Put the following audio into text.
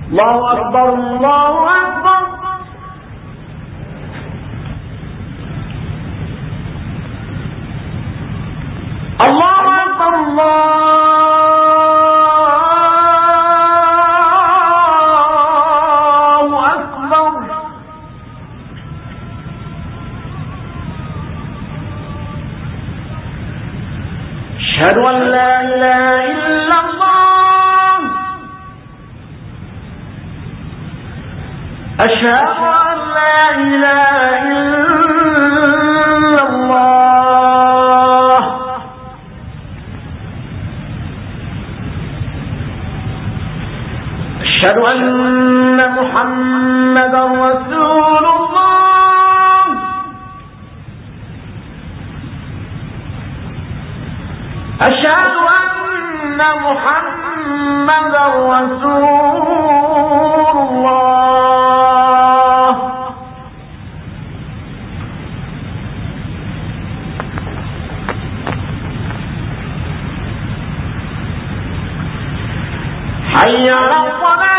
الله أكبر الله أكبر. الله أكبر الله أكبر. أشهد أن لا إله إلا الله. أشهد أن لا إله إلا الله. أشهد أن محمدا رسول الله. أشهد أن محمدا رسول الله. حي على الصلاة.